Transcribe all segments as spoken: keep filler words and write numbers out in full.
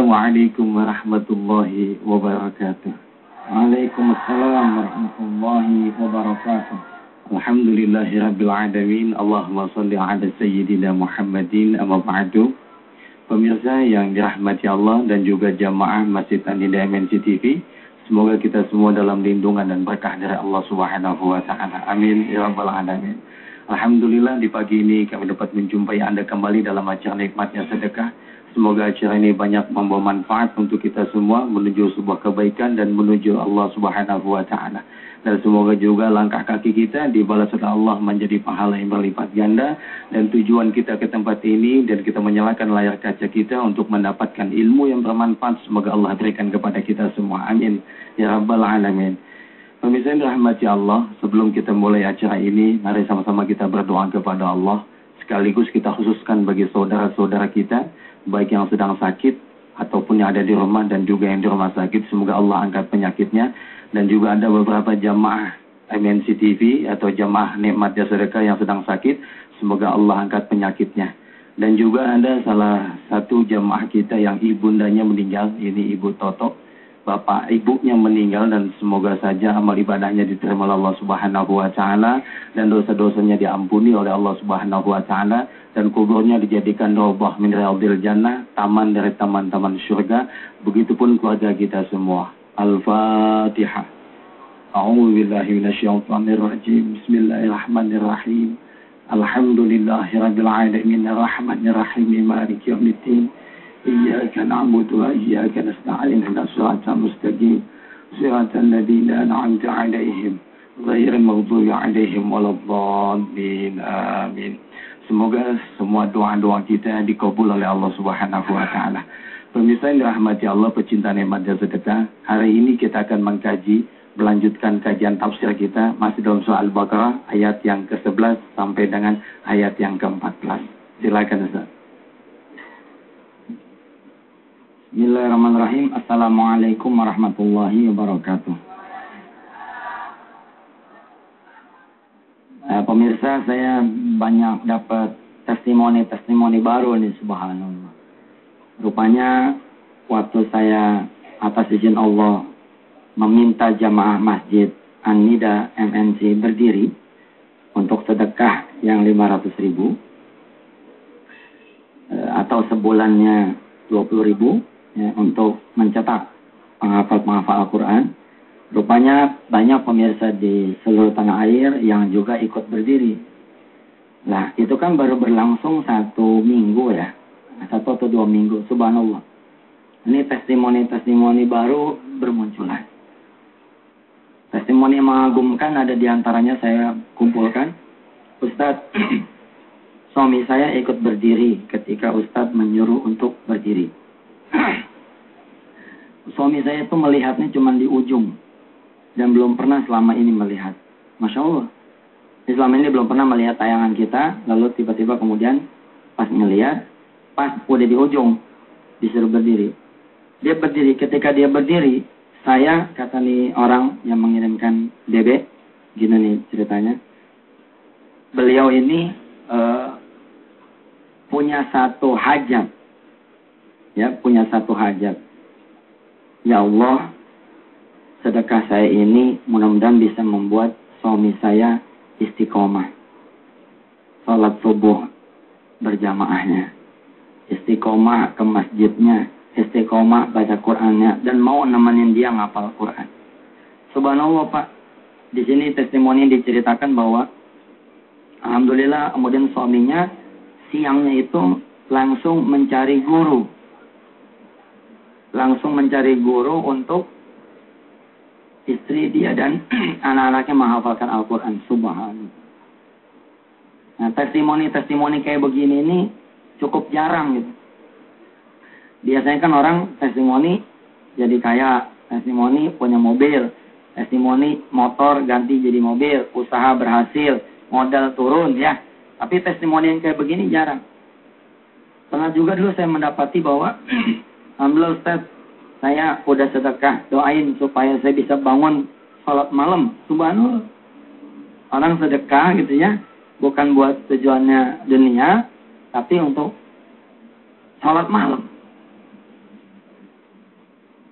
Assalamualaikum warahmatullahi wabarakatuh. Waalaikumsalam warahmatullahi wabarakatuh. Alhamdulillahirabbil alamin. Allahumma shalli ala sayyidina Muhammadin amma ba'du. Pemirsa yang dirahmati Allah dan juga jamaah Masjid An-Nida M N C T V, semoga kita semua dalam lindungan dan berkah dari Allah Subhanahu wa taala. Amin ya rabbal alamin. Alhamdulillah di pagi ini kami dapat menjumpai Anda kembali dalam acara Nikmatnya Sedekah. Semoga acara ini banyak membawa manfaat untuk kita semua menuju sebuah kebaikan dan menuju Allah Subhanahu wa taala. Dan semoga juga langkah kaki kita dibalas oleh Allah menjadi pahala yang berlipat ganda, dan tujuan kita ke tempat ini dan kita menyalakan layar kaca kita untuk mendapatkan ilmu yang bermanfaat. Semoga Allah berikan kepada kita semua. Amin ya rabbal alamin. Pemirsa yang dirahmati Allah, sebelum kita mulai acara ini, mari sama-sama kita berdoa kepada Allah. Sekaligus kita khususkan bagi saudara-saudara kita, baik yang sedang sakit ataupun yang ada di rumah dan juga yang di rumah sakit. Semoga Allah angkat penyakitnya. Dan juga ada beberapa jamaah M N C T V atau jamaah Nikmatnya Sedekah yang sedang sakit. Semoga Allah angkat penyakitnya. Dan juga ada salah satu jamaah kita yang ibundanya meninggal. Ini Ibu Toto. Bapak ibunya meninggal, dan semoga saja amal ibadahnya diterima oleh Allah Subhanahu wa taala dan dosa-dosanya diampuni oleh Allah Subhanahu wa taala, dan kuburnya dijadikan raudhah min riyadhil jannah, taman dari taman-taman surga. Begitupun keluarga kita semua. Al-Fatihah. A'udzu billahi minasyaitonir rajim. Bismillahirrahmanirrahim. Alhamdulillahirabbil alamin arrahmanir rahim maliki yaumiddin. Iyyaka na'budu wa iyyaka nasta'in ihdinas siratal mustaqim siratal ladzina an'amta 'alaihim ghairil maghdubi 'alaihim waladdallin. Amin. Semoga semua doa-doa kita dikabul oleh Allah Subhanahu wa taala. Pemirsa yang dirahmati Allah, pecinta Nikmatnya Sedekah, hari ini kita akan mengkaji, melanjutkan kajian tafsir kita masih dalam surah Al-Baqarah ayat yang ke sebelas sampai dengan ayat yang ke empat belas. Silakan Ustaz. Bismillahirrahmanirrahim. Assalamualaikum warahmatullahi wabarakatuh. Nah, pemirsa, saya banyak dapat testimoni-testimoni baru nih, subhanallah. Rupanya waktu saya atas izin Allah meminta jamaah Masjid An-Nida M N C berdiri untuk sedekah yang lima ratus ribu atau sebulannya dua puluh ribu ya, untuk mencetak penghafal-penghafal Al-Quran. Rupanya banyak pemirsa di seluruh tanah air yang juga ikut berdiri. Nah, itu kan baru berlangsung satu minggu ya. Satu atau dua minggu, subhanallah. Ini testimoni-testimoni baru bermunculan. Testimoni yang mengagumkan ada di antaranya saya kumpulkan. Ustadz, suami saya ikut berdiri ketika Ustadz menyuruh untuk berdiri. Suami saya itu melihatnya cuma di ujung dan belum pernah selama ini melihat. Masya Allah. Selama ini belum pernah melihat tayangan kita, lalu tiba-tiba kemudian pas ngelihat, pas udah di ujung disuruh berdiri. Dia berdiri. Ketika dia berdiri, saya, kata nih orang yang mengirimkan D B, gini nih ceritanya. Beliau ini uh, punya satu hajat. Ya, punya satu hajat. Ya Allah, sedekah saya ini mudah-mudahan bisa membuat suami saya istiqomah. Salat subuh berjamaahnya. Istiqomah ke masjidnya, istiqomah baca Qur'annya, dan mau nemenin dia ngapal Qur'an. Subhanallah Pak, di sini testimoni diceritakan bahwa alhamdulillah kemudian suaminya siangnya itu langsung mencari guru, langsung mencari guru untuk istri dia dan anak-anaknya menghafalkan Al-Quran. Subhanallah. Nah, testimoni-testimoni kayak begini ini cukup jarang gitu. Biasanya kan orang testimoni jadi kaya, testimoni punya mobil, testimoni motor ganti jadi mobil, usaha berhasil, modal turun ya. Tapi testimoni yang kayak begini jarang. Pernah juga dulu saya mendapati bahwa alhamdulillah Ustaz, saya udah sedekah, doain supaya saya bisa bangun salat malam. Subhanallah. Orang sedekah gitu ya, bukan buat tujuannya dunia, tapi untuk salat malam.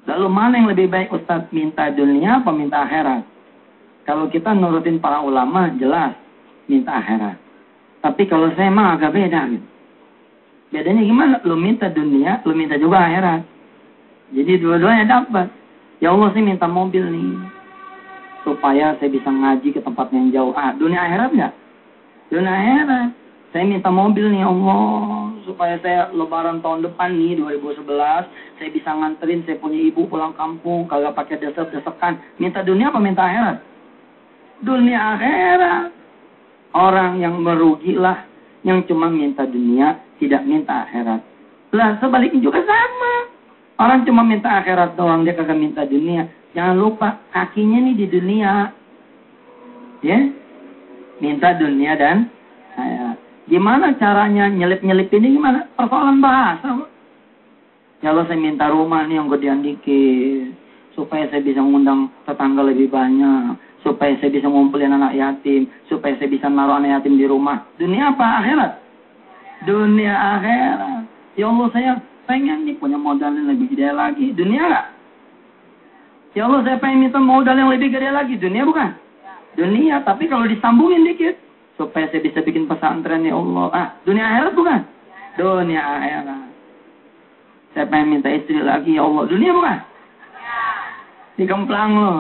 Lalu mana yang lebih baik Ustaz? Minta dunia apa minta akhirat? Kalau kita nurutin para ulama, jelas minta akhirat. Tapi kalau saya mah agak beda gitu. Bedanya gimana? Lu minta dunia, lu minta juga akhirat. Jadi dua-duanya dapat. Ya Allah, saya minta mobil nih. Supaya saya bisa ngaji ke tempat yang jauh. Ah, dunia akhirat nggak? Dunia akhirat. Saya minta mobil nih Allah. Supaya saya lebaran tahun depan nih, dua ribu sebelas. Saya bisa nganterin, saya punya ibu pulang kampung. Kagak pakai desek-desekan. Minta dunia apa minta akhirat? Dunia akhirat. Orang yang merugilah. Yang cuma minta dunia, tidak minta akhirat. Lah, sebaliknya juga sama. Orang cuma minta akhirat doang, dia kagak minta dunia. Jangan lupa, kakinya nih di dunia. Ya? Minta dunia dan akhirat. Gimana caranya nyelip-nyelip ini gimana? Persoalan bahasa. Kalau saya minta rumah nih yang gedean dikit. Supaya saya bisa ngundang tetangga lebih banyak. Supaya saya bisa ngumpulin anak yatim. Supaya saya bisa naruh anak yatim di rumah. Dunia apa? Akhirat? Dunia akhirat. Ya Allah, saya pengen nih punya modal yang lebih gede lagi. Dunia nggak? Ya Allah, saya pengen minta modal yang lebih gede lagi. Dunia bukan? Dunia. Tapi kalau disambungin dikit. Supaya saya bisa bikin pesantren, ya Allah. Ah, dunia akhirat bukan? Dunia akhirat. Saya pengen minta istri lagi, ya Allah. Dunia bukan? Dikemplang loh.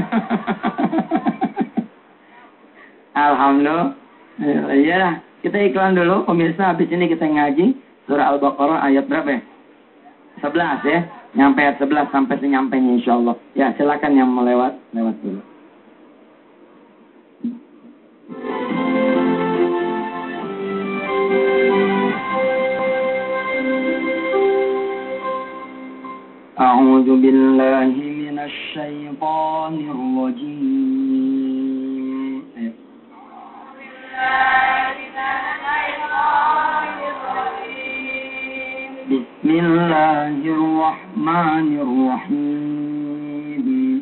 Alhamdulillah. Ya, kita iklan dulu. Pemirsa, habis ini kita ngaji. Surah Al-Baqarah ayat berapa ya? sebelas ya. Nyampe ayat sebelas sampai senyampainya insyaAllah. Ya, silakan yang melewat. Lewat dulu. A'udzu billahi minasy syaithanir rajim. Bismillahirrahmanirrahim.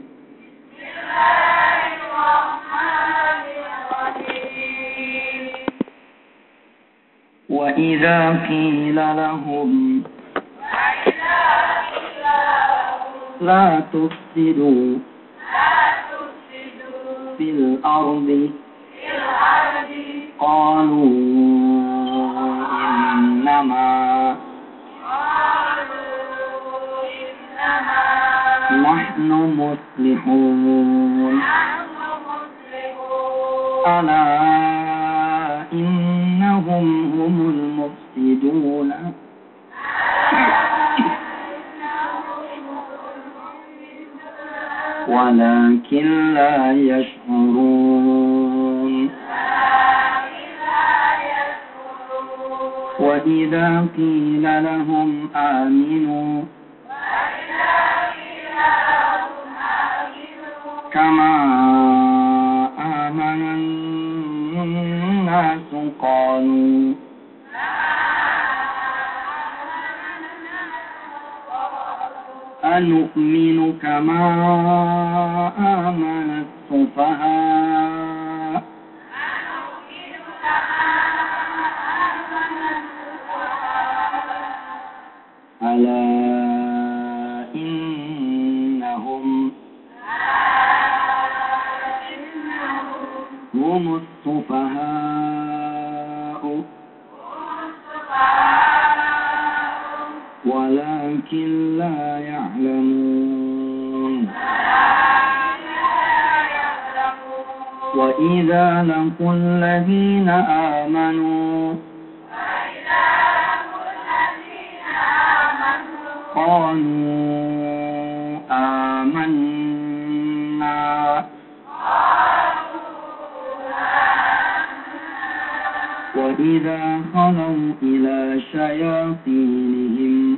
Bismillahirrahmanirrahim. Wa idza qila lahum la tufsidu fil ardi qalu innama nahnu muslihun ala innahum humul mufsidun walakin la yash'urun. Wa idza qila lahum aminu kama amanan nasu qalu anu'minu kama amanat sufaha ala innahum humus sufaha'u walakin la ya'lamun. Wa idza laqul ladzina amanu qalu amanna wa idza khalu ila syayatinihim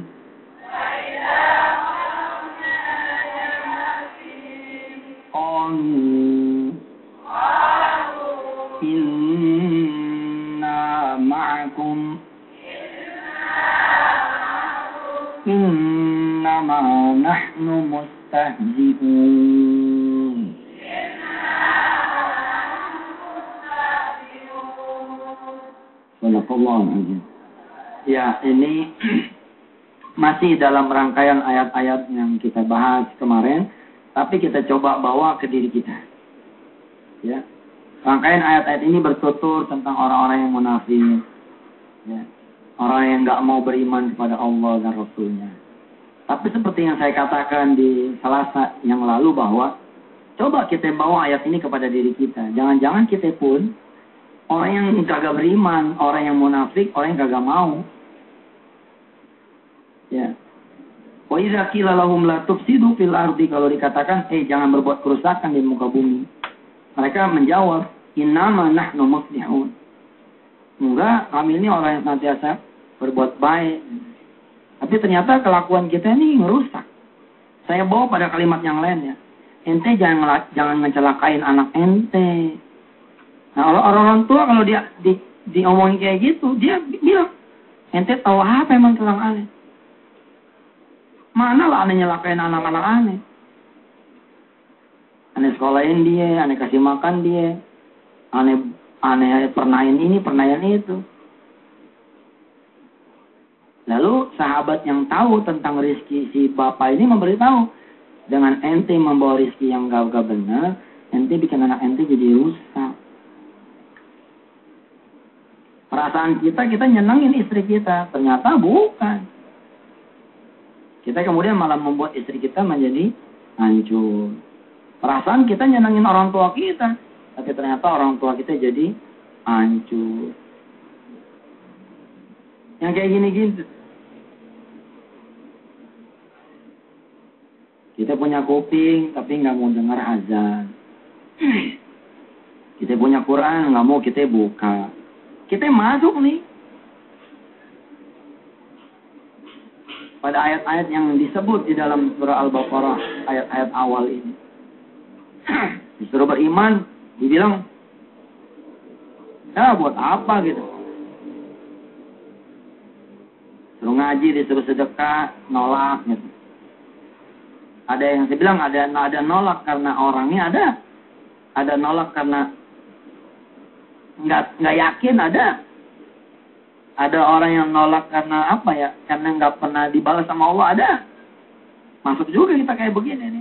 qalu inna ma'akum innama nahnu mustahzi'un. Sadaqallahu alazim. Ya, ini masih dalam rangkaian ayat-ayat yang kita bahas kemarin, tapi kita coba bawa ke diri kita. Ya. Rangkaian ayat-ayat ini bertutur tentang orang-orang yang munafik, ya. Orang yang nggak mau beriman kepada Allah dan Rasulnya. Tapi seperti yang saya katakan di Selasa yang lalu bahwa coba kita bawa ayat ini kepada diri kita. Jangan-jangan kita pun orang yang kagak beriman, orang yang munafik, orang yang kagak mau. Ya. Wa idza qila lahum la tufsidu fil ardi, kalau dikatakan, "Eh, jangan berbuat kerusakan di muka bumi." Mereka menjawab, "Innama nahnu muslihun." Enggak, kami ini orang yang senantiasa berbuat baik. Tapi ternyata kelakuan kita ini ngerusak. Saya bawa pada kalimat yang lain ya. Ente jangan jangan ngecelakain anak ente. Nah, orang-orang tua kalau dia di, diomongin kayak gitu, dia bilang, ente tahu apa emang tentang aneh? Mana lah aneh nyelakain anak-anak aneh? Aneh sekolahin dia, aneh kasih makan dia, aneh aneh pernayan ini, pernayan itu. Lalu sahabat yang tahu tentang rezeki si bapak ini memberitahu, dengan ente membawa rezeki yang gak benar, ente bikin anak ente jadi rusak. Perasaan kita, kita nyenengin istri kita, ternyata bukan. Kita kemudian malah membuat istri kita menjadi hancur. Perasaan kita nyenengin orang tua kita, tapi ternyata orang tua kita jadi hancur. Yang kayak gini-gini. Kita punya kuping, tapi nggak mau dengar azan. Kita punya Quran, nggak mau kita buka. Kita masuk nih pada ayat-ayat yang disebut di dalam surah Al-Baqarah, ayat-ayat awal ini. Disuruh beriman, dibilang, ya buat apa gitu. Suruh ngaji, disuruh sedekah, nolak gitu. Ada yang saya bilang ada ada nolak karena orangnya ada, ada nolak karena nggak nggak yakin ada, ada orang yang nolak karena apa ya? Karena nggak pernah dibalas sama Allah ada. Masuk juga kita kayak begini nih.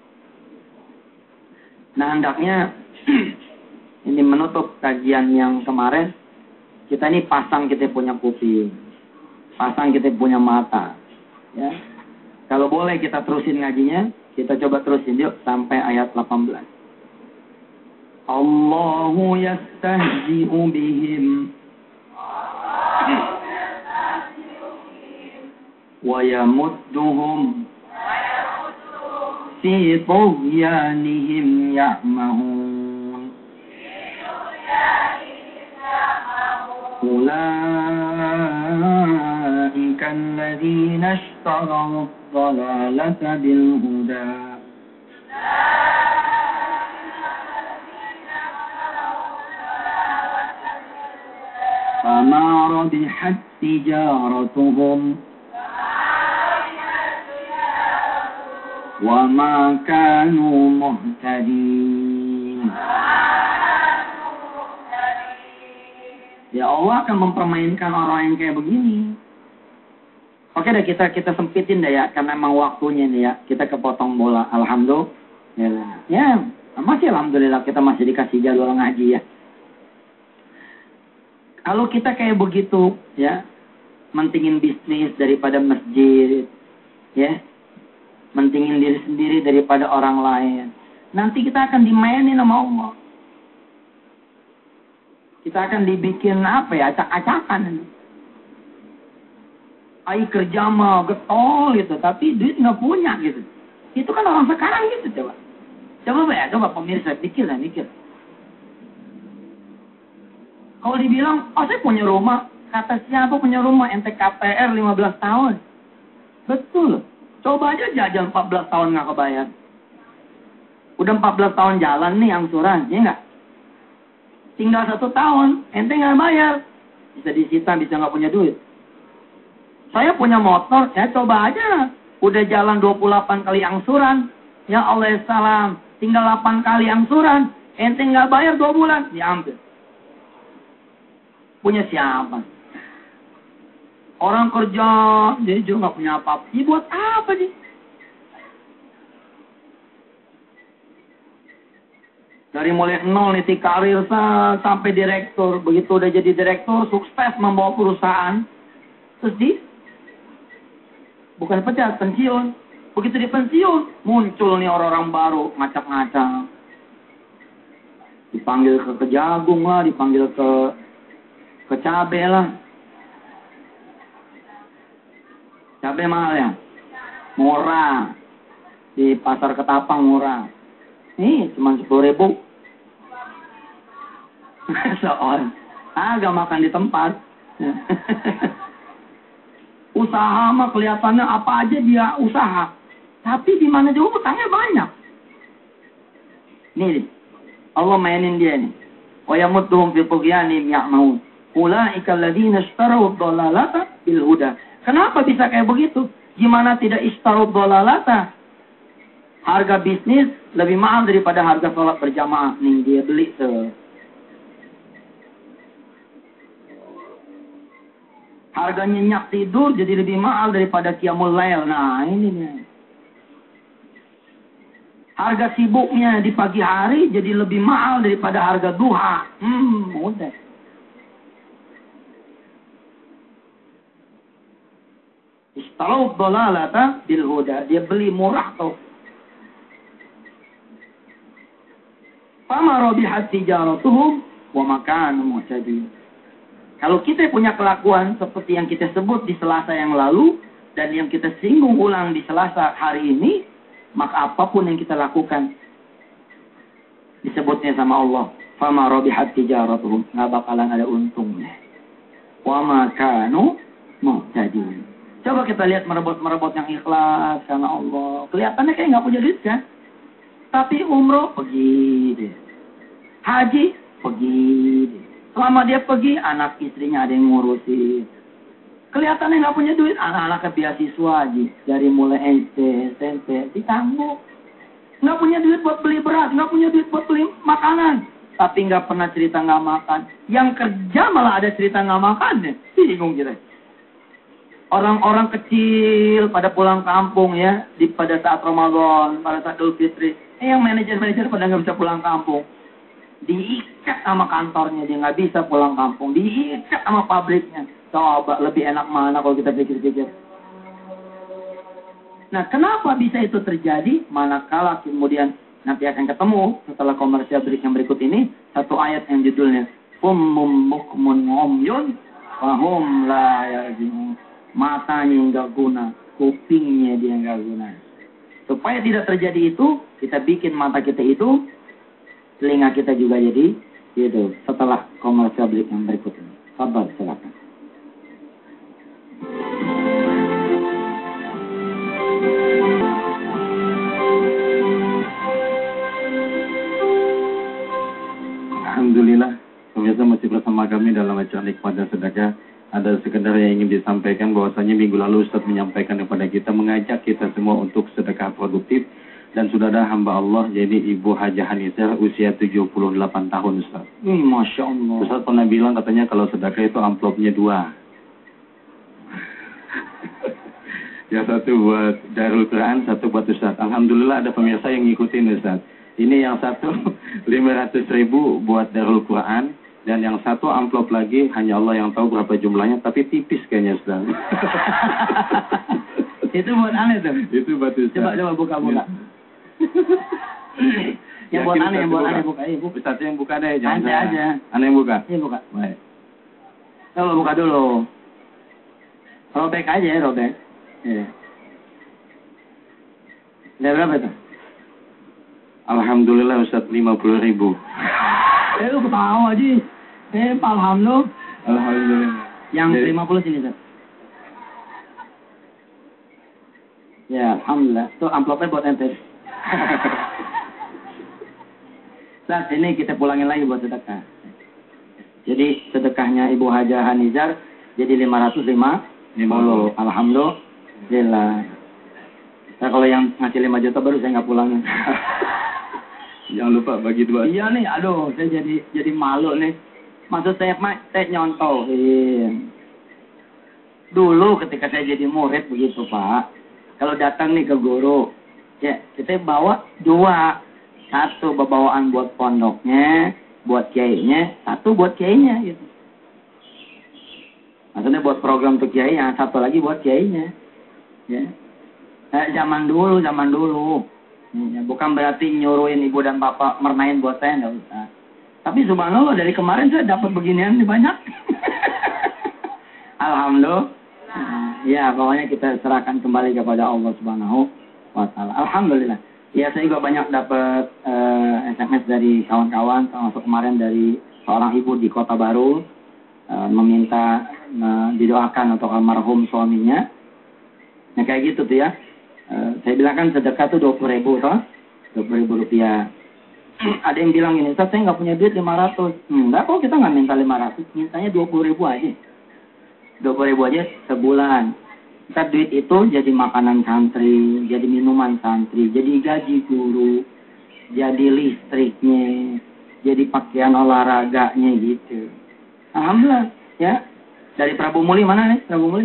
Nah hendaknya ini menutup kajian yang kemarin, kita ini pasang kita punya kuping, pasang kita punya mata, ya. Kalau boleh kita terusin ngajinya, kita coba terusin yuk sampai ayat delapan belas. Allahu yastahzi'u bihim wa yamudduhum fi tughyanihim ya'mahun. Ulaika alladhina ishtaraw ad-dhalalata bil huda. Fama rabihat tijaratuhum wa ma kanu muhtadin. Ya Allah akan mempermainkan orang yang kayak begini. Oke deh, kita kita sempitin deh ya, karena emang waktunya nih ya, kita kepotong bola. Alhamdulillah. Ya, masih alhamdulillah kita masih dikasih jadwal ngaji ya. Kalau kita kayak begitu ya, mentingin bisnis daripada masjid, ya, mentingin diri sendiri daripada orang lain, nanti kita akan dimainin sama Allah. Kita akan dibikin apa ya, acak-acakan. Ai kerja mah getol gitu, tapi duit nggak punya gitu. Itu kan orang sekarang gitu, coba. Coba ya, coba pemirsa pikir lah, mikir. Kalau dibilang, oh saya punya rumah, kata siapa punya rumah, ente K P R lima belas tahun. Betul. Coba aja jajan empat belas tahun nggak kebayar. Udah empat belas tahun jalan nih angsuran, ya nggak? Tinggal satu tahun, ente nggak bayar. Bisa disita, bisa nggak punya duit. Saya punya motor, ya coba aja. Udah jalan dua puluh delapan kali angsuran. Ya Allah salam, tinggal delapan kali angsuran. Ente nggak bayar dua bulan, diambil. Punya siapa? Orang kerja, dia juga nggak punya apa-apa. Ya buat apa sih? Dari mulai nol nih karir sampai direktur. Begitu udah jadi direktur, sukses membawa perusahaan. Terus di, bukan pecat, pensiun. Begitu di pensiun, muncul nih orang-orang baru, ngacak-ngacak. Dipanggil ke kejagung lah, dipanggil ke ke cabe lah. Cabe mahal ya? Murah. Di pasar Ketapang murah. Nih, cuma sepuluh ribu. Soal. Agak makan di tempat. Usaha mah kelihatannya apa aja dia usaha. Tapi di mana juga utangnya banyak. Nih, Allah mainin dia nih. Wa yamudduhum fi tughyanihim ya'maun. Ulaika alladziina ishtarau ad-dhalalata bil huda. Kenapa bisa kayak begitu? Gimana tidak ishtarau ad-dhalalata? Harga bisnis lebih mahal daripada harga sholat berjamaah. Nih dia beli se. Harga nyenyak tidur jadi lebih mahal daripada qiyamul lail. Nah ini nih. Harga sibuknya di pagi hari jadi lebih mahal daripada harga duha. Hmm, mudah. Ishtarau ad-dhalalata bil huda. Dia beli murah tuh. Fama rabihat tijaratuhum wa ma kanu muhtadin. Kalau kita punya kelakuan seperti yang kita sebut di Selasa yang lalu dan yang kita singgung ulang di Selasa hari ini, maka apapun yang kita lakukan disebutnya sama Allah, fama rabihat tijaratuhum, enggak bakalan ada untungnya. Wa ma kanu muhtadin. Coba kita lihat merebut-merebut yang ikhlas karena Allah. Kelihatannya kayak enggak punya duit kan? Tapi umroh pergi deh. Haji pergi deh. Selama dia pergi, anak istrinya ada yang ngurusin. Kelihatannya nggak punya duit, anak-anaknya beasiswa aja. Dari mulai S D, S M P, ditanggung. Nggak punya duit buat beli beras, nggak punya duit buat beli makanan. Tapi nggak pernah cerita nggak makan. Yang kerja malah ada cerita nggak makan deh. Bingung kita. Orang-orang kecil pada pulang kampung ya, di pada saat Ramadan, pada saat Idul Fitri. Eh, yang manajer-manajer pada nggak bisa pulang kampung. Diikat sama kantornya, dia nggak bisa pulang kampung. Diikat sama pabriknya. Coba lebih enak mana kalau kita pikir-pikir. Nah, kenapa bisa itu terjadi? Manakala kemudian nanti akan ketemu setelah komersial break yang berikut ini, satu ayat yang judulnya Ummum bukmun umyun fahum la yarji'un. Matanya nggak guna, kupingnya dia nggak guna. Supaya tidak terjadi itu, kita bikin mata kita itu, telinga kita juga jadi gitu. Setelah komersial break yang berikut ini. Sabar, silakan. Alhamdulillah, pemirsa masih bersama kami dalam acara Nikmat dan Sedekah. Ada sekedar yang ingin disampaikan bahwasanya minggu lalu Ustaz menyampaikan kepada kita, mengajak kita semua untuk sedekah produktif. Dan sudah ada hamba Allah, jadi Ibu Hajah Hanizar, usia tujuh puluh delapan tahun Ustaz. Hmm, Masya Allah. Ustaz pernah bilang katanya kalau sedekah itu amplopnya dua. Yang satu buat Darul Quran, satu buat Ustaz. Alhamdulillah ada pemirsa yang ngikutin Ustaz. Ini yang satu lima ratus ribu buat Darul Quran. Dan yang satu amplop lagi, hanya Allah yang tahu berapa jumlahnya, tapi tipis kayaknya Ustaz. Itu buat aneh tuh? Itu buat Ustaz. Coba, coba buka-buka. Yang buat aneh, yang buat aneh buka. Iya, buka. Ustaz yang buka deh, jangan saya aja. Aneh yang buka? Iya, buka. Baik. Coba buka dulu. Robek aja ya, robek. Iya. Ada berapa tuh? Alhamdulillah Ustaz, lima puluh ribu. Eh, lu ketawa aja. Eh, alhamdulillah. Alhamdulillah. Yang jadi, lima puluh sini, Ustaz. Ya, alhamdulillah. Tuh amplopnya buat ente. Saat ini kita pulangin lagi buat sedekah. Jadi sedekahnya Ibu Hajah Hanizar jadi lima ratus lima puluh. Alhamdulillah. Nah, kalau yang ngasih lima juta baru saya nggak pulangin. Jangan lupa bagi dua. Iya nih, aduh, saya jadi jadi malu nih. Maksud saya mah saya nyontoh. Iya. Dulu ketika saya jadi murid begitu Pak. Kalau datang nih ke guru, ya kita bawa dua. Satu bawaan buat pondoknya, buat kiainya, satu buat kiainya gitu. Maksudnya buat program untuk kiai, yang satu lagi buat kiainya. Ya. Eh, zaman dulu, zaman dulu. Ya, bukan berarti nyuruhin ibu dan bapak mernain buat saya, enggak usah. Tapi subhanallah dari kemarin saya dapat beginian banyak. Alhamdulillah. Nah, ya, pokoknya kita serahkan kembali kepada Allah Subhanahu wa taala. Alhamdulillah. Ya, saya juga banyak dapat uh, S M S dari kawan-kawan, termasuk kemarin dari seorang ibu di Kota Baru uh, meminta uh, didoakan untuk almarhum suaminya. Nah, kayak gitu tuh ya. Uh, saya bilang kan sedekah tuh dua puluh ribu toh, dua puluh ribu rupiah. Ada yang bilang ini, Ustaz saya nggak punya duit lima ratus. Enggak kok, kita nggak minta lima ratus, mintanya dua puluh ribu aja. dua puluh ribu aja sebulan. Kita duit itu jadi makanan santri, jadi minuman santri, jadi gaji guru, jadi listriknya, jadi pakaian olahraganya gitu. Alhamdulillah ya. Dari Prabu Muli mana nih Prabu Muli?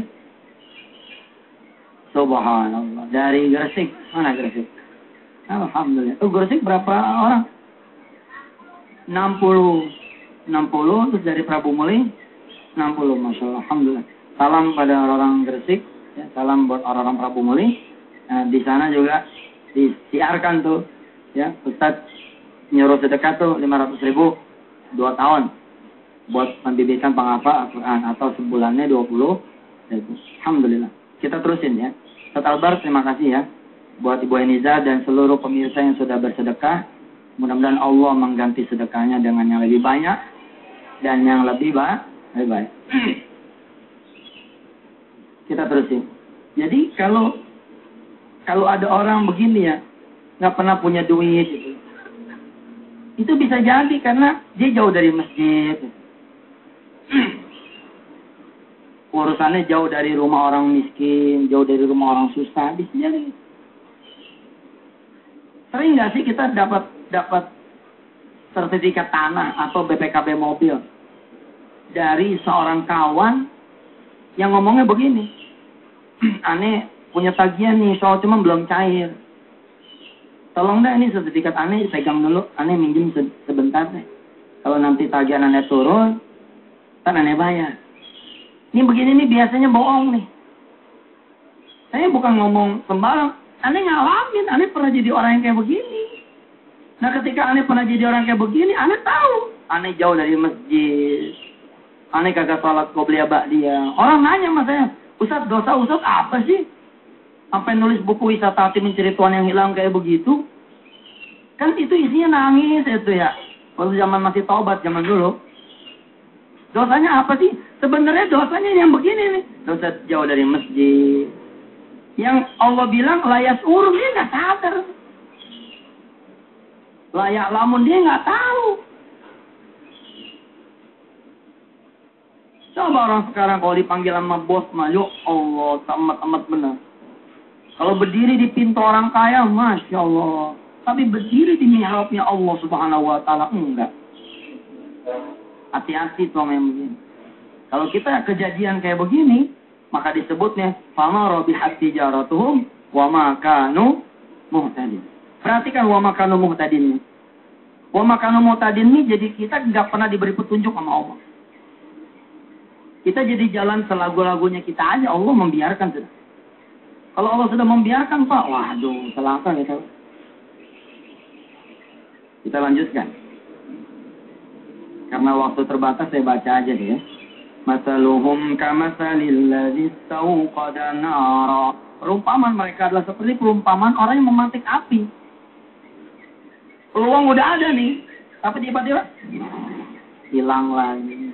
Subhanallah. Dari Gresik, mana Gresik? Alhamdulillah. Oh, Gresik berapa orang? enam puluh. enam puluh, terus dari Prabu Muli enam puluh, Masya Allah. Alhamdulillah. Salam pada orang-orang Gresik, ya, salam buat orang-orang Prabu Muli. Nah, di sana juga disiarkan tuh, ya, Ustaz nyuruh sedekah tuh lima ratus ribu dua tahun buat pendidikan penghafal Al-Quran atau sebulannya dua puluh ribu. Alhamdulillah. Kita terusin ya. Ustaz Albar, terima kasih ya buat Ibu Eniza dan seluruh pemirsa yang sudah bersedekah. Mudah-mudahan Allah mengganti sedekahnya dengan yang lebih banyak dan yang lebih baik. Lebih baik. Kita terusin. Jadi kalau kalau ada orang begini ya, nggak pernah punya duit, gitu. Itu bisa jadi karena dia jauh dari masjid. Urusannya jauh dari rumah orang miskin, jauh dari rumah orang susah, bisa jadi. Sering nggak sih kita dapat dapat sertifikat tanah atau B P K B mobil dari seorang kawan yang ngomongnya begini, aneh punya tagihan nih, soal cuma belum cair. Tolong deh ini sertifikat aneh pegang dulu, aneh minjem se sebentar deh. Kalau nanti tagihan aneh turun, kan aneh bayar. Ini begini nih biasanya bohong nih. Saya bukan ngomong sembarang, aneh ngalamin, aneh pernah jadi orang yang kayak begini. Nah ketika aneh pernah jadi orang kayak begini, aneh tahu. Aneh jauh dari masjid. Aneh kagak sholat qobliyah ba'diyah. Orang nanya sama saya, Ustaz dosa Ustaz apa sih? Sampai nulis buku wisata hati mencari Tuhan yang hilang kayak begitu. Kan itu isinya nangis itu ya. Waktu zaman masih taubat, zaman dulu. Dosanya apa sih? Sebenarnya dosanya yang begini nih. Dosa jauh dari masjid. Yang Allah bilang layas urung, dia nggak sadar. Layak lamun, dia nggak tahu. Coba orang sekarang kalau dipanggil sama bos mah, ya Allah, amat-amat benar. Kalau berdiri di pintu orang kaya, Masya Allah. Tapi berdiri di mihrabnya Allah Subhanahu wa Ta'ala, enggak. Hati-hati tuh yang begini. Kalau kita kejadian kayak begini, maka disebutnya fama rabihat tijaratuhum wa ma kanu muhtadin. Perhatikan wa ma kanu muhtadin. Wa ma kanu muhtadin ini jadi kita nggak pernah diberi petunjuk sama Allah. Kita jadi jalan selagu-lagunya kita aja, Allah membiarkan sudah. Kalau Allah sudah membiarkan, Pak, waduh, celaka gitu. Kita lanjutkan. Karena waktu terbatas saya baca aja deh ya. Masaluhum kamasalil ladzi istauqada nara. Perumpamaan mereka adalah seperti perumpamaan orang yang memantik api. Peluang udah ada nih, tapi tiba-tiba hilang lagi.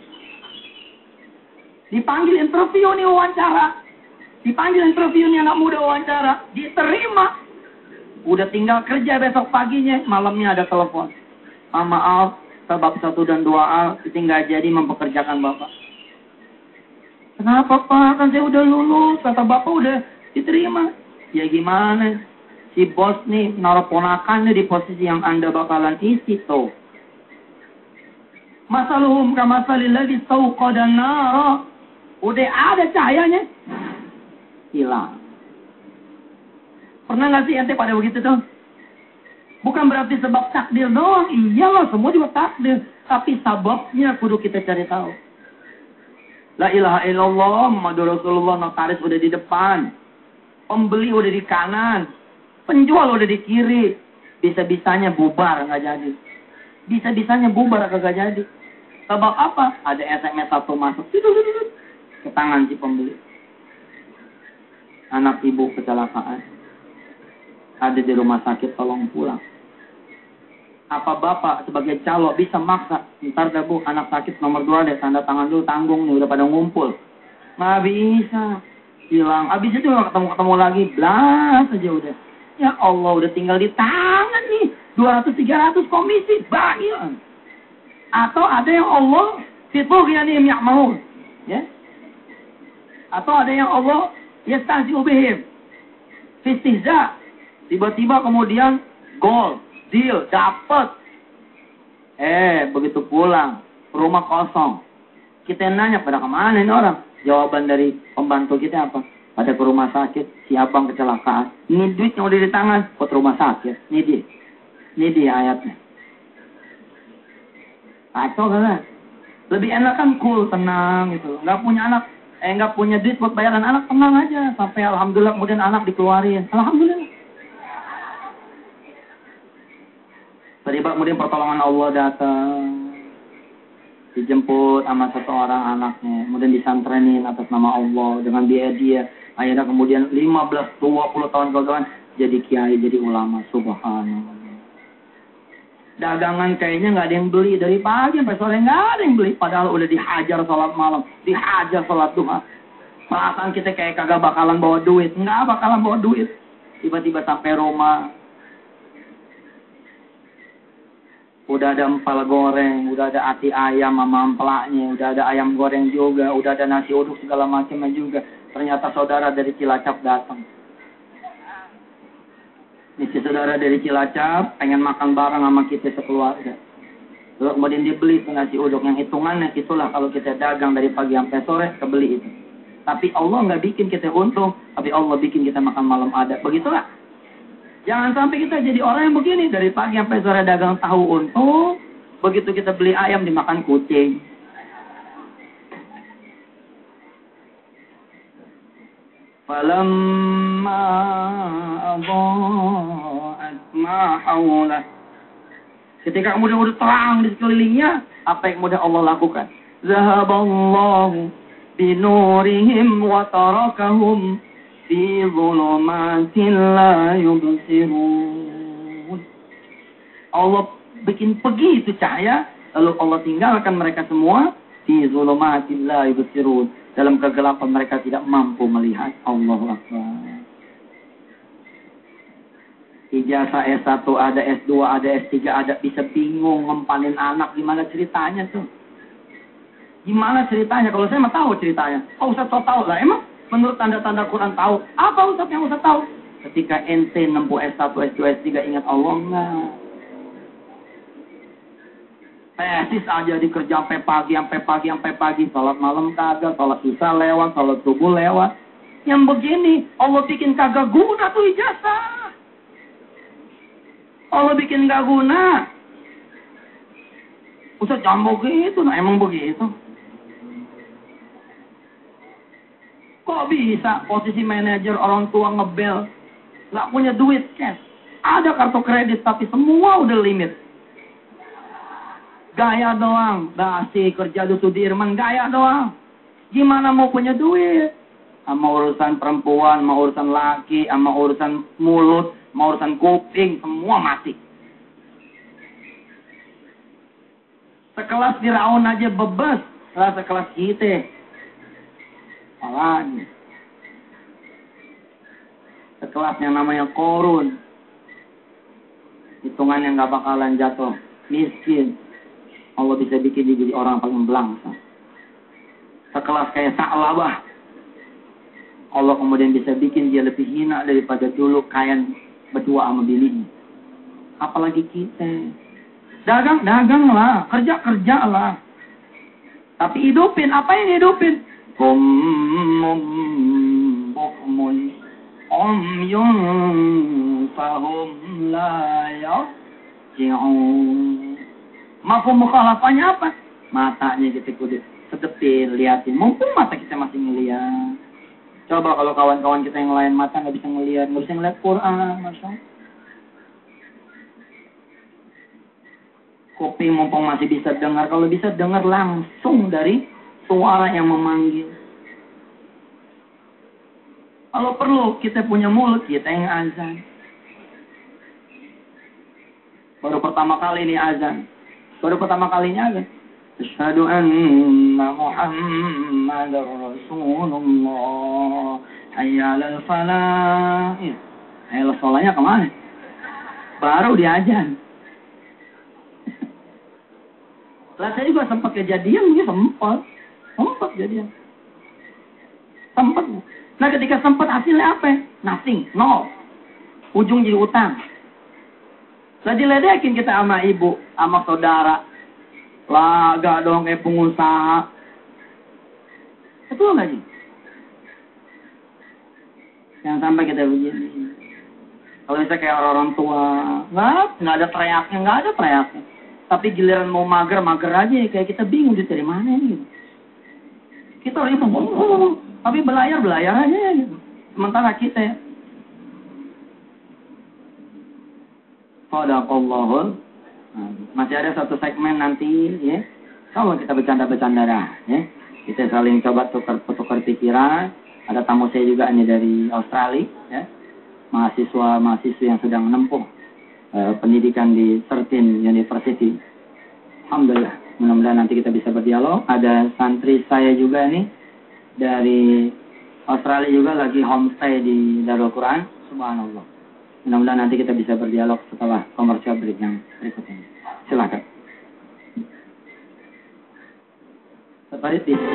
Dipanggil interview nih wawancara. Dipanggil interview nih anak muda wawancara. Diterima. Udah tinggal kerja besok paginya, malamnya ada telepon. Ah, maaf, sebab satu dan dua A tinggal jadi mempekerjakan Bapak. Kenapa Pak? Kan saya udah lulus, kata Bapak udah diterima. Ya gimana? Si bos nih naruh ponakannya di posisi yang Anda bakalan isi tuh. Masaluhum kamasalil ladzi istauqada nara. Udah ada cahayanya, hilang. Pernah nggak sih ente pada begitu tuh? Bukan berarti sebab takdir doang. Iyalah, semua juga takdir. Tapi sebabnya kudu kita cari tahu. La ilaha illallah, Muhammadur Rasulullah, notaris udah di depan. Pembeli udah di kanan. Penjual udah di kiri. Bisa-bisanya bubar, nggak jadi. Bisa-bisanya bubar, nggak jadi. Sebab apa? Ada S M S satu masuk. Ke tangan si pembeli. Anak ibu kecelakaan. Ada di rumah sakit, tolong pulang. Apa bapak sebagai calo bisa maksa? Ntar dah bu, anak sakit nomor dua deh, tanda tangan dulu, tanggung nih, udah pada ngumpul. Nggak bisa. Hilang. Abis itu ketemu-ketemu lagi, blas aja udah. Ya Allah, udah tinggal di tangan nih. dua ratus tiga ratus komisi, banyak. Atau ada yang Allah, fituh yani ya'maun. Ya. Atau ada yang Allah, yastahzi'u bihim. Fistihza. Tiba-tiba kemudian, gol, deal, dapat. Eh, begitu pulang, rumah kosong. Kita nanya, pada kemana ini orang? Jawaban dari pembantu kita apa? Pada ke rumah sakit, si abang kecelakaan. Ini duit yang udah di tangan, ke rumah sakit. Ini dia. Ini dia ayatnya. Kacau kan? Lebih enak kan cool, tenang gitu. Nggak punya anak, eh nggak punya duit buat bayaran anak, tenang aja. Sampai alhamdulillah kemudian anak dikeluarin. Alhamdulillah. Terlibat kemudian pertolongan Allah datang. Dijemput sama satu orang anaknya. Kemudian disantrenin atas nama Allah. Dengan biaya dia. Akhirnya kemudian lima belas dua puluh tahun kemudian jadi kiai, jadi ulama. Subhanallah. Dagangan kayaknya nggak ada yang beli. Dari pagi sampai sore nggak ada yang beli. Padahal udah dihajar sholat malam. Dihajar sholat duha. Perasaan kita kayak kagak bakalan bawa duit. Nggak bakalan bawa duit. Tiba-tiba sampai rumah. Udah ada empal goreng, udah ada ati ayam sama empelaknya, udah ada ayam goreng juga, udah ada nasi uduk segala macamnya juga. Ternyata saudara dari Cilacap datang. Ini si saudara dari Cilacap pengen makan bareng sama kita sekeluarga. Lalu kemudian dibeli nasi uduk yang hitungannya itulah kalau kita dagang dari pagi sampai sore kebeli itu. Tapi Allah nggak bikin kita untung, tapi Allah bikin kita makan malam ada. Begitulah. Jangan sampai kita jadi orang yang begini. Dari pagi sampai sore dagang tahu untung. Begitu kita beli ayam dimakan kucing. Falamma adha'at ma hawlah. Ketika kemudian udah terang di sekelilingnya. Apa yang kemudian Allah lakukan? Zahaballahu binurihim wa tarakahum fi dhulumatin la yubsirun. Allah bikin pergi itu cahaya, lalu Allah tinggalkan mereka semua fi dhulumatin la yubsirun, dalam kegelapan mereka tidak mampu melihat. Allahu Akbar. Ijazah S satu ada, S dua ada, S tiga ada, bisa bingung ngempanin anak, gimana ceritanya tuh? Gimana ceritanya? Kalau saya mah tahu ceritanya. Pak Ustaz so tahu lah, emang menurut tanda-tanda Quran tahu. Apa Ustaz yang Ustaz tahu? Ketika ente nempuh S satu, S dua, S tiga ingat Allah enggak? Tesis aja dikerja sampai pagi, sampai pagi, sampai pagi. Salat malam kagak, salat isya lewat, salat subuh lewat. Yang begini, Allah bikin kagak guna tuh ijazah. Allah bikin gak guna. Ustaz jangan begitu, nah emang begitu. Kok bisa posisi manajer orang tua ngebel, nggak punya duit cash, ada kartu kredit tapi semua udah limit. Gaya doang, dasi kerja di Sudirman, gaya doang. Gimana mau punya duit? Sama urusan perempuan, sama urusan laki, sama urusan mulut, sama urusan kuping, semua mati. Sekelas Firaun aja bebas, lah sekelas kita. Apalagi sekelas yang namanya Korun, hitungannya nggak bakalan jatuh miskin. Allah bisa bikin dia jadi orang paling belangsa. Sekelas kayak Sa'labah, Allah kemudian bisa bikin dia lebih hina daripada dulu kaya berdua sama bininya. Apalagi kita dagang dagang lah, kerja kerja lah, tapi hidupin apa yang hidupin? Summum bukmun umyun fahum la yarji'un. Mafhum mukhalafahnya apa? Matanya kita kudu sedepil, liatin. Mumpung mata kita masih ngeliat. Coba kalau kawan-kawan kita yang lain mata nggak bisa ngeliat, nggak bisa ngeliat Quran, Masya Allah. Kuping mumpung masih bisa dengar, kalau bisa dengar langsung dari suara yang memanggil. Kalau perlu kita punya mulut, kita yang azan. Baru pertama kali ini azan. Baru pertama kalinya azan. Asyhadu anna Muhammadar Rasulullah. Hayya 'alal falah. Hayya 'alal falahnya kemana? Baru diazan. Lah saya juga sempat kejadian, mungkin sempat. Sempat kejadian. Sempat. Nah ketika sempat hasilnya apa? Nothing. No. Ujung jadi utang. Lah diledekin kita sama ibu, sama saudara. Lah gak dong kayak pengusaha. Betul gak sih? Jangan sampai kita begini. Kalau misalnya kayak orang-orang tua, nggak, nggak ada teriaknya, nggak ada teriaknya. Tapi giliran mau mager, mager aja, kayak kita bingung dari mana ini. Kita orang itu, oh, tapi belayar, belayar aja gitu. Sementara kita, Sadaqallahul, masih ada satu segmen nanti, ya. Kalau kita bercanda-bercanda dah, ya. Kita saling coba tukar-tukar pikiran. Ada tamu saya juga ini dari Australia, ya. Mahasiswa-mahasiswa yang sedang menempuh Uh, pendidikan di Certin University. Alhamdulillah, mudah-mudahan nanti kita bisa berdialog. Ada santri saya juga nih dari Australia juga lagi homestay di Darul Quran. Subhanallah. Mudah-mudahan nanti kita bisa berdialog setelah komersial break yang berikut ini. Silakan. Seperti itu.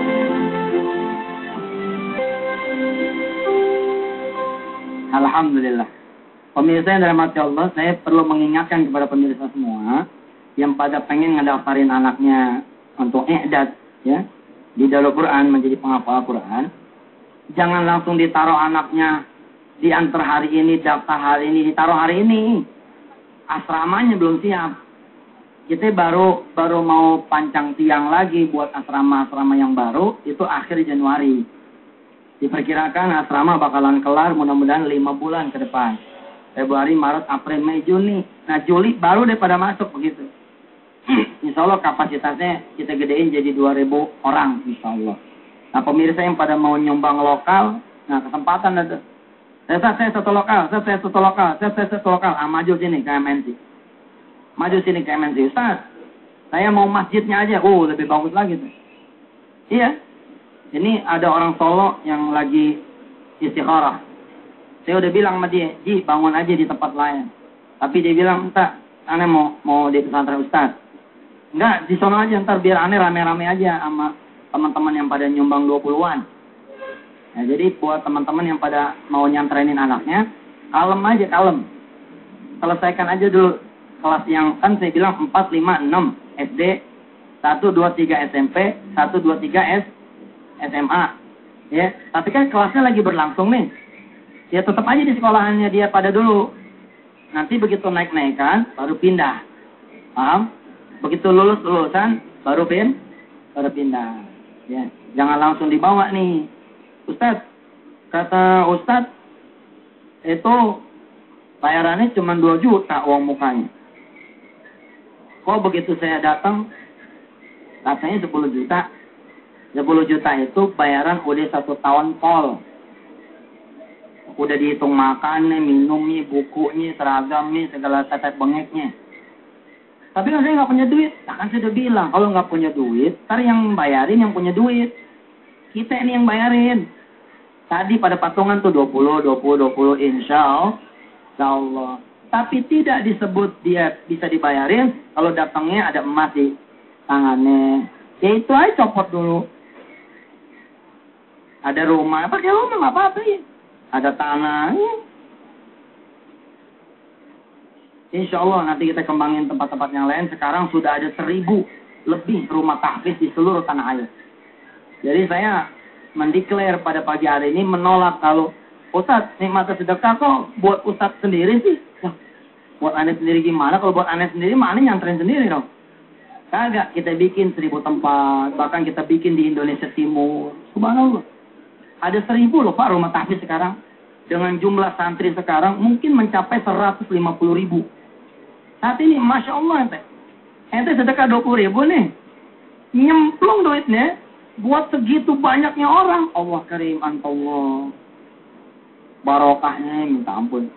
Alhamdulillah. Pemirsa yang dirahmati Allah, saya perlu mengingatkan kepada pemirsa semua yang pada pengen ngedaftarin anaknya untuk i'dad, ya, di Darul Quran menjadi penghafal Quran. Jangan langsung ditaruh anaknya diantar hari ini, daftar hari ini, ditaruh hari ini. Asramanya belum siap. Kita baru baru mau pancang tiang lagi buat asrama-asrama yang baru, itu akhir Januari. Diperkirakan asrama bakalan kelar mudah-mudahan lima bulan ke depan. Februari, Maret, April, Mei, Juni. Nah, Juli baru deh pada masuk begitu. Insya Allah kapasitasnya kita gedein jadi dua ribu orang. Insya Allah. Nah, pemirsa yang pada mau nyumbang lokal, nah kesempatan ada. Saya, saya satu lokal, saya, saya satu lokal, saya, saya satu lokal. Ah, maju sini ke M N C. Maju sini ke M N C. Ustaz, saya mau masjidnya aja. Oh, lebih bagus lagi tuh. Iya. Ini ada orang Solo yang lagi istikharah. Saya udah bilang sama dia, Ji, bangun aja di tempat lain. Tapi dia bilang, entar, aneh mau mau di pesantren Ustaz. Enggak, di sono aja, ntar biar aneh rame-rame aja sama teman-teman yang pada nyumbang dua puluhan. Nah, jadi buat teman-teman yang pada mau nyantrenin anaknya, kalem aja, kalem. Selesaikan aja dulu kelas yang, kan saya bilang empat, lima, enam S D, satu, dua, tiga S M P, satu, dua, tiga S M A. Ya, tapi kan kelasnya lagi berlangsung nih. Ya tetap aja di sekolahannya dia pada dulu. Nanti begitu naik-naikan, baru pindah. Paham? Begitu lulus-lulusan, baru pin, baru pindah. Ya, jangan langsung dibawa nih. Ustaz, kata Ustaz, itu bayarannya cuma dua juta uang mukanya. Kok begitu saya datang, katanya sepuluh juta. sepuluh juta itu bayaran udah satu tahun pol. Udah dihitung makannya, minumnya, bukunya, seragamnya, segala tetek bengeknya. Tapi kan saya nggak punya duit. Nah, kan saya udah bilang, kalau nggak punya duit, ntar yang bayarin yang punya duit. Kita ini yang bayarin. Tadi pada patungan tuh dua puluh, dua puluh, dua puluh, insya Allah. Tapi tidak disebut dia bisa dibayarin kalau datangnya ada emas di tangannya. Ya itu aja copot dulu. Ada rumah, pakai rumah nggak apa-apa ya. Ada tanah. Insya Allah nanti kita kembangin tempat-tempat yang lain. Sekarang sudah ada seribu lebih rumah tahfiz di seluruh tanah air. Jadi saya mendeklar pada pagi hari ini menolak kalau Ustaz, nikmat sedekah kok buat Ustaz sendiri sih? Nah, buat aneh sendiri gimana? Kalau buat aneh sendiri, mah aneh nyanterin sendiri dong. Kagak, kita bikin seribu tempat, bahkan kita bikin di Indonesia Timur. Subhanallah. Ada seribu loh Pak rumah tahfiz sekarang. Dengan jumlah santri sekarang mungkin mencapai seratus lima puluh ribu. Saat ini, Masya Allah ente. Ente sedekah dua puluh ribu nih. Nyemplung duitnya buat segitu banyaknya orang. Allah karim, antullah. Barokahnya minta ampun.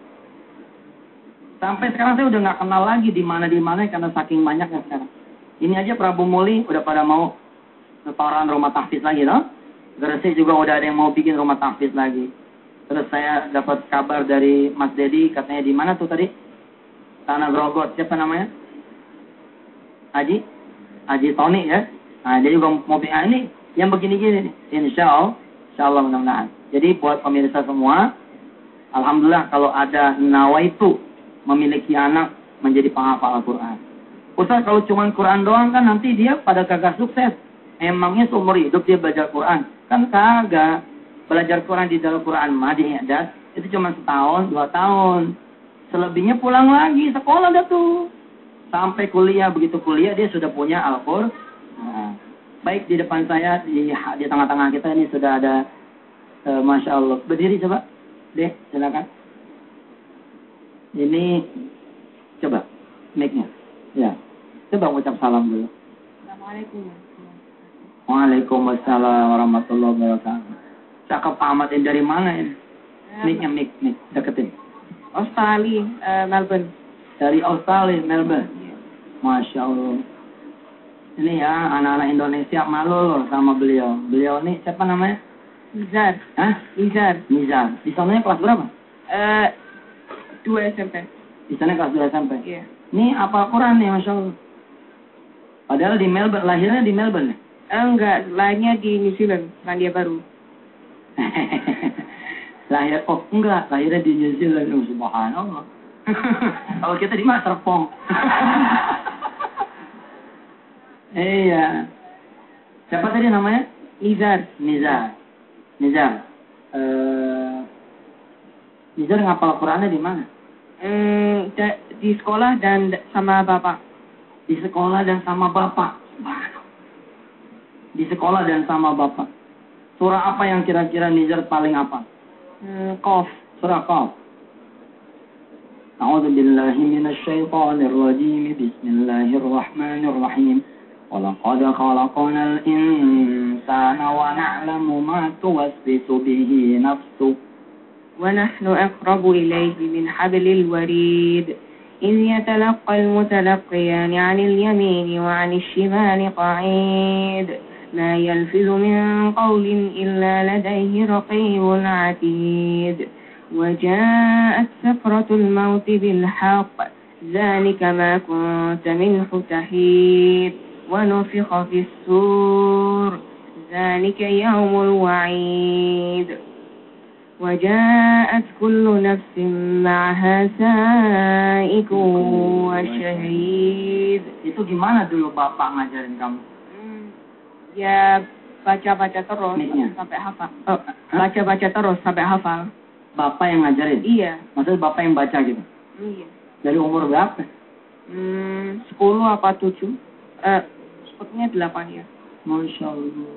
Sampai sekarang saya udah nggak kenal lagi di mana di mana karena saking banyaknya sekarang. Ini aja Prabu Muli udah pada mau setoran rumah tahfiz lagi, loh. Gresik juga udah ada yang mau bikin rumah tahfiz lagi. Terus saya dapat kabar dari Mas Dedi, katanya di mana tuh tadi? Tanah Grogot, siapa namanya? Haji? Haji Tony ya. Nah, dia juga mau bikin, ah, ini yang begini-gini nih. Insya Allah, insya Allah mudah-mudahan. Jadi buat pemirsa semua, alhamdulillah kalau ada nawaitu memiliki anak menjadi penghafal Al-Quran. Ustaz, kalau cuma Quran doang kan nanti dia pada kagak sukses. Emangnya seumur hidup dia belajar Quran? Kan kagak. Belajar Quran di dalam Quran mah di I'dad itu cuma setahun, dua tahun. Selebihnya pulang lagi sekolah dah tuh. Sampai kuliah, begitu kuliah dia sudah punya Al-Quran. Nah, baik di depan saya, di, di tengah-tengah kita ini sudah ada, uh, Masya Allah. Berdiri coba. Deh, silakan. Ini, coba, mic-nya. Ya, coba ucap salam dulu. Assalamualaikum. Waalaikumsalam warahmatullahi wabarakatuh. Cakep amat, ini dari mana ini? Mic-nya, mic, mic, deketin. Australia, uh, Melbourne. Dari Australia, Melbourne. Masya Allah. Ini ya, anak-anak Indonesia malu loh sama beliau. Beliau ini siapa namanya? Nizar. Hah? Nizar. Nizar. Di sana kelas berapa? Uh, dua S M P. Di sana kelas dua S M P? Iya. Ini apa Quran nih, Masya Allah. Padahal di Melbourne, lahirnya di Melbourne nih. Eh, enggak, lahirnya di New Zealand, Selandia Baru. Lahir, oh enggak, lahirnya di New Zealand. Oh, subhanallah. Kalau kita di mana? Serpong. Iya. Siapa tadi namanya? Nizar. Nizar. Nizar. Uh, Nizar ngapal Qurannya di mana? Hmm, da- di sekolah dan da- sama bapak. Di sekolah dan sama bapak. Di sekolah dan sama bapak. Surah apa yang kira-kira Nizar paling apa? Hmm, Qaf. Surah Qaf. A'udzu billahi minasy syaithanir rajim. Bismillahirrahmanirrahim. Walaqad khalaqnal insana wa na'lamu ma tuwaswisu bihi nafsuhu. ونحن أقرب إليه من حبل الوريد إذ يتلقى المتلقيان عن اليمين وعن الشمال قعيد ما يلفظ من قول إلا لديه رقيب عتيد وجاءت سكرة الموت بالحق ذلك ما كنت منه تحيد ونفخ في السور ذلك يوم الوعيد وجاءت كل نفس معها سائق وشهيد. Itu gimana dulu Bapak ngajarin kamu? Hmm, ya baca-baca terus Miknya. sampai hafal. Oh, baca-baca terus sampai hafal. Bapak yang ngajarin? Iya. Maksudnya Bapak yang baca gitu? Iya. Dari umur berapa? Hmm, sepuluh apa tujuh? Eh, sepertinya delapan ya. Masya Allah.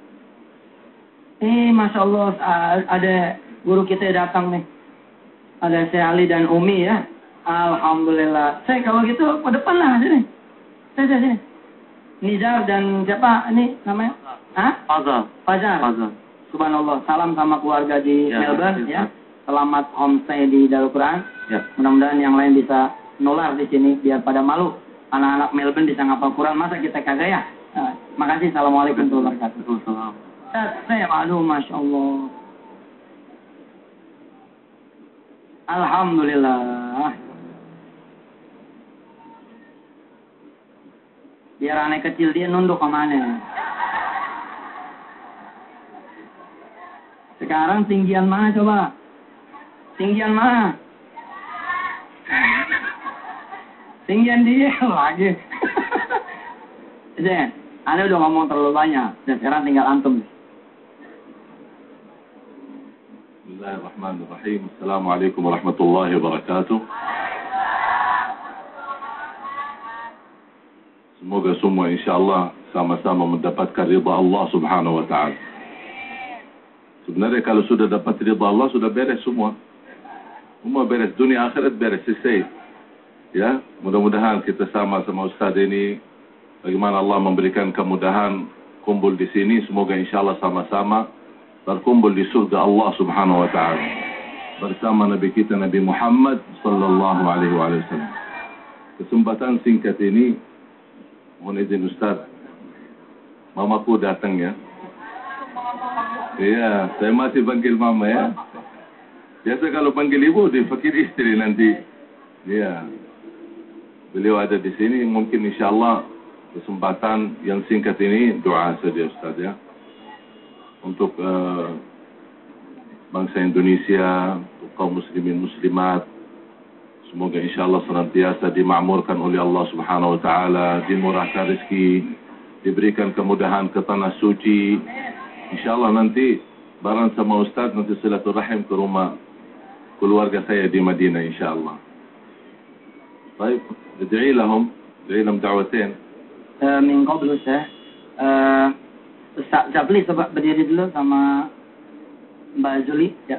Eh, Masya Allah, ada guru kita yang datang nih. Ada Syekh Ali dan Umi ya. Alhamdulillah. Saya kalau gitu ke depan lah sini. Saya sini. Nizar dan siapa ini namanya? Hah? Fazal. Fajar. Fazal. Subhanallah. Salam sama keluarga di Ya, Melbourne ya. ya. Selamat homestay di Darul Quran. Ya. Mudah-mudahan yang lain bisa nular di sini biar pada malu. Anak-anak Melbourne bisa ngapal Quran, masa kita kagak ya? Nah, makasih. Assalamualaikum warahmatullahi wabarakatuh. Waalaikumsalam. Saya malu, Masya Allah. Alhamdulillah. Biar anak kecil dia nunduk ke mana. Sekarang tinggian mana coba? Tinggian mana? Tinggian dia lagi. Zen, Anda udah ngomong terlalu banyak. Dan sekarang tinggal antum. Bismillahirrahmanirrahim. Assalamualaikum warahmatullahi wabarakatuh. Semoga semua insyaAllah sama-sama mendapatkan ridha Allah subhanahu wa ta'ala. Sebenarnya kalau sudah dapat ridha Allah, sudah beres semua. Semua beres, dunia akhirat beres, selesai. Ya, mudah-mudahan kita sama-sama Ustaz ini, bagaimana Allah memberikan kemudahan kumpul di sini, semoga insyaAllah sama-sama berkumpul di surga Allah subhanahu wa ta'ala. Bersama Nabi kita Nabi Muhammad sallallahu alaihi wasallam. Kesempatan singkat ini, mohon izin Ustaz, mamaku datang ya. Iya, saya masih panggil mama ya. Biasa kalau panggil ibu, dipikir istri nanti. Iya. Beliau ada di sini, mungkin insyaAllah kesempatan yang singkat ini doa saja Ustaz ya. Untuk uh, bangsa Indonesia, untuk kaum muslimin muslimat, semoga insyaAllah senantiasa dimakmurkan oleh Allah subhanahu wa ta'ala, dimurahkan rezeki, diberikan kemudahan ke tanah suci. InsyaAllah nanti bareng sama Ustaz, nanti silaturahim ke rumah keluarga saya di Madinah insyaAllah. Baik, ad'i lahum, ad'i lahum da'watain. Uh, Minggu dulu saya. Uh, Ustaz Zabli coba berdiri dulu sama Mbak Zuli ya.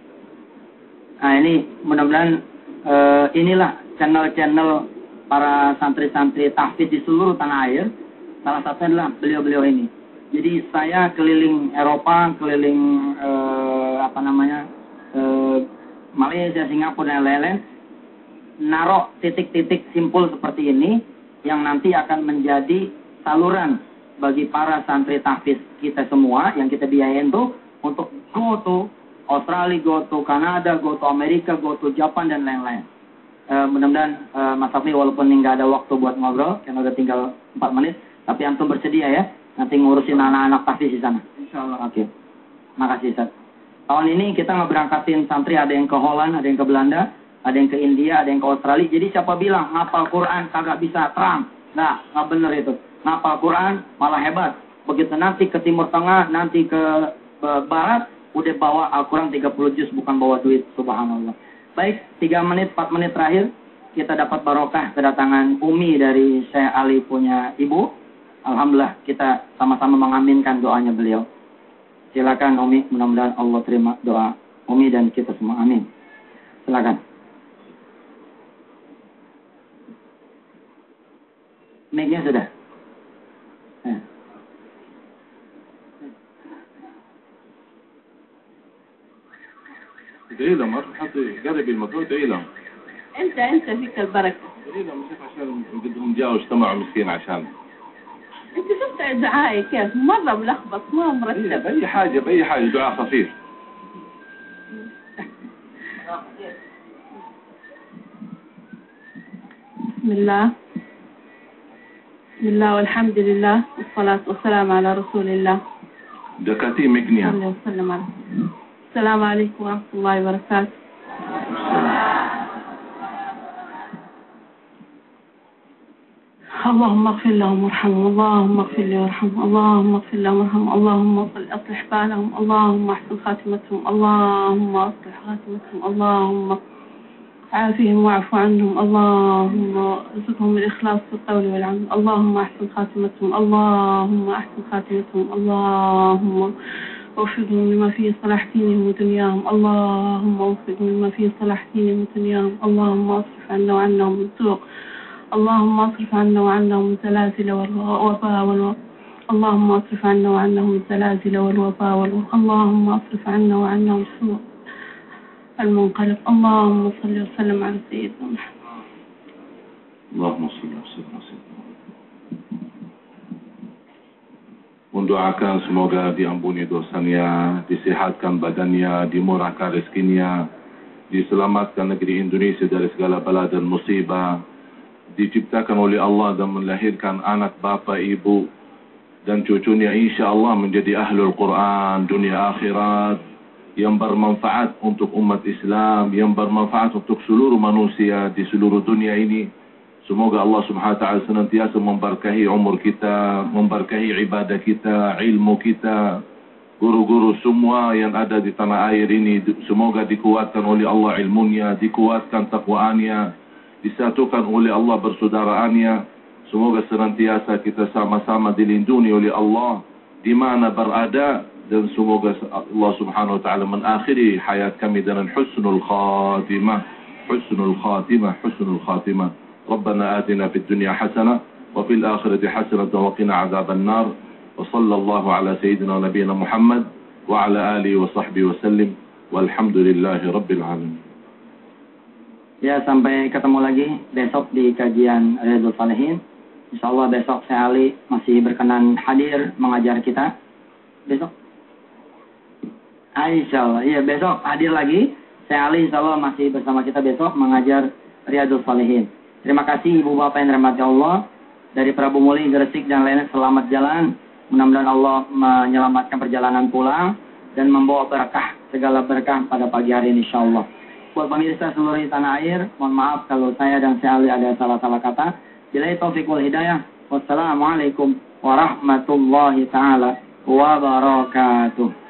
Nah ini mudah-mudahan uh, inilah channel-channel para santri-santri tahfidz di seluruh tanah air. Salah satunya adalah beliau-beliau ini. Jadi saya keliling Eropa, keliling uh, apa namanya uh, Malaysia, Singapura dan lain-lain, naruh titik-titik simpul seperti ini yang nanti akan menjadi saluran bagi para santri tahfidz kita semua yang kita biayain tuh untuk go to Australia, go to Kanada, go to Amerika, go to Japan dan lain-lain. Uh, mudah-mudahan uh, Mas Afli walaupun nggak ada waktu buat ngobrol karena udah tinggal empat menit, tapi antum bersedia ya nanti ngurusin anak-anak tahfidz di sana. Insyaallah. Oke. Okay. Makasih Ustaz. Tahun ini kita ngeberangkatin santri, ada yang ke Holland, ada yang ke Belanda, ada yang ke India, ada yang ke Australia. Jadi siapa bilang ngapal Quran kagak bisa terang? Nah, nggak bener itu. Ngapal Quran malah hebat. Begitu nanti ke Timur Tengah, nanti ke, ke Barat, udah bawa Al-Quran tiga puluh juz, bukan bawa duit. Subhanallah. Baik, tiga menit, empat menit terakhir, kita dapat barokah kedatangan Umi dari Syekh Ali punya ibu. Alhamdulillah, kita sama-sama mengaminkan doanya beliau. Silakan Umi, mudah-mudahan Allah terima doa Umi dan kita semua. Amin. Silakan. Mic-nya sudah. ادعي لهم حطي قرب الموضوع ادعي لهم. انت انت فيك البركه. ادعي لهم مش عشان قدهم جاوا اجتمعوا مسكين عشان. انت شفت دعائي كيف مره ملخبط ما مرتب. باي حاجه باي حاجه دعاء خفيف. بسم الله. بسم الله والحمد لله والصلاة والسلام على رسول الله. دكاتي مكنيا. صلى الله وسلم على. السلام عليكم ورحمة الله وبركاته. اللهم اغفر لهم وارحمهم، اللهم اغفر لي وارحمهم، اللهم اغفر لهم وارحمهم، اللهم اصلح بالهم، اللهم احسن خاتمتهم، اللهم اصلح خاتمتهم، اللهم عافهم واعف عنهم، اللهم ارزقهم الإخلاص في القول والعمل، اللهم احسن خاتمتهم، اللهم احسن خاتمتهم، اللهم وفقهم لما فيه صلاح دينهم ودنياهم، اللهم وفقهم لما فيه صلاح دينهم ودنياهم، اللهم اصرف عنا وعنهم من سوء، اللهم اصرف عنا وعنهم الزلازل والوباء والوباء، اللهم اصرف عنا وعنهم الزلازل والوباء والوباء، اللهم اصرف عنا وعنهم سوء المنقلب، اللهم صل وسلم على سيدنا محمد. اللهم صل وسلم على سيدنا. Mendoakan semoga diampuni dosanya, disehatkan badannya, dimurahkan rezekinya, diselamatkan negeri Indonesia dari segala bala dan musibah, diciptakan oleh Allah dan melahirkan anak, bapa, ibu, dan cucunya insya Allah menjadi ahlul Quran dunia akhirat, yang bermanfaat untuk umat Islam, yang bermanfaat untuk seluruh manusia di seluruh dunia ini. Semoga Allah subhanahu wa ta'ala senantiasa memberkahi umur kita, memberkahi ibadah kita, ilmu kita, guru-guru semua yang ada di tanah air ini, semoga dikuatkan oleh Allah ilmunya, dikuatkan takwaannya, disatukan oleh Allah persaudaraannya. Semoga senantiasa kita sama-sama dilindungi oleh Allah di mana berada, dan semoga Allah Subhanahu wa taala mengakhiri hayat kami dengan husnul khatimah, husnul khatimah, husnul khatimah. Rabbana atina fid dunya hasanah wa fil akhirati hasanah wa qina adzaban nar. Wa sallallahu ala sayyidina nabiyina Muhammad wa ala alihi wa sahbihi wa sallim. Walhamdulillahi rabbil alamin. Ya, sampai ketemu lagi besok di kajian Riyadhus Shalihin. Insyaallah besok saya Ali masih berkenan hadir mengajar kita. Besok. Insyaallah. Iya, besok hadir lagi. Saya Ali insyaallah masih bersama kita besok mengajar Riyadhus Shalihin. Terima kasih Ibu Bapak yang dirahmati Allah. Dari Prabu Muli, Gresik dan lainnya, selamat jalan. Mudah-mudahan Allah menyelamatkan perjalanan pulang dan membawa berkah, segala berkah pada pagi hari ini insyaallah. Buat pemirsa seluruh tanah air, mohon maaf kalau saya dan saya Ali ada salah-salah kata. Billahi taufiq wal hidayah. Wassalamualaikum warahmatullahi taala wabarakatuh.